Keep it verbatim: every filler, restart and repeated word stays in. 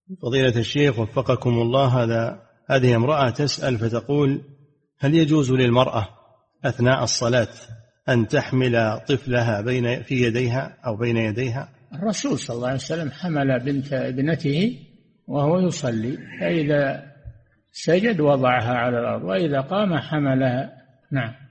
فضيلة الشيخ وفقكم الله، هذا هذه امرأة تسأل فتقول: هل يجوز للمرأة أثناء الصلاة أن تحمل طفلها بين في يديها أو بين يديها؟ الرسول صلى الله عليه وسلم حمل بنت ابنته وهو يصلي، فإذا سجد وضعها على الأرض، وإذا قام حملها. نعم.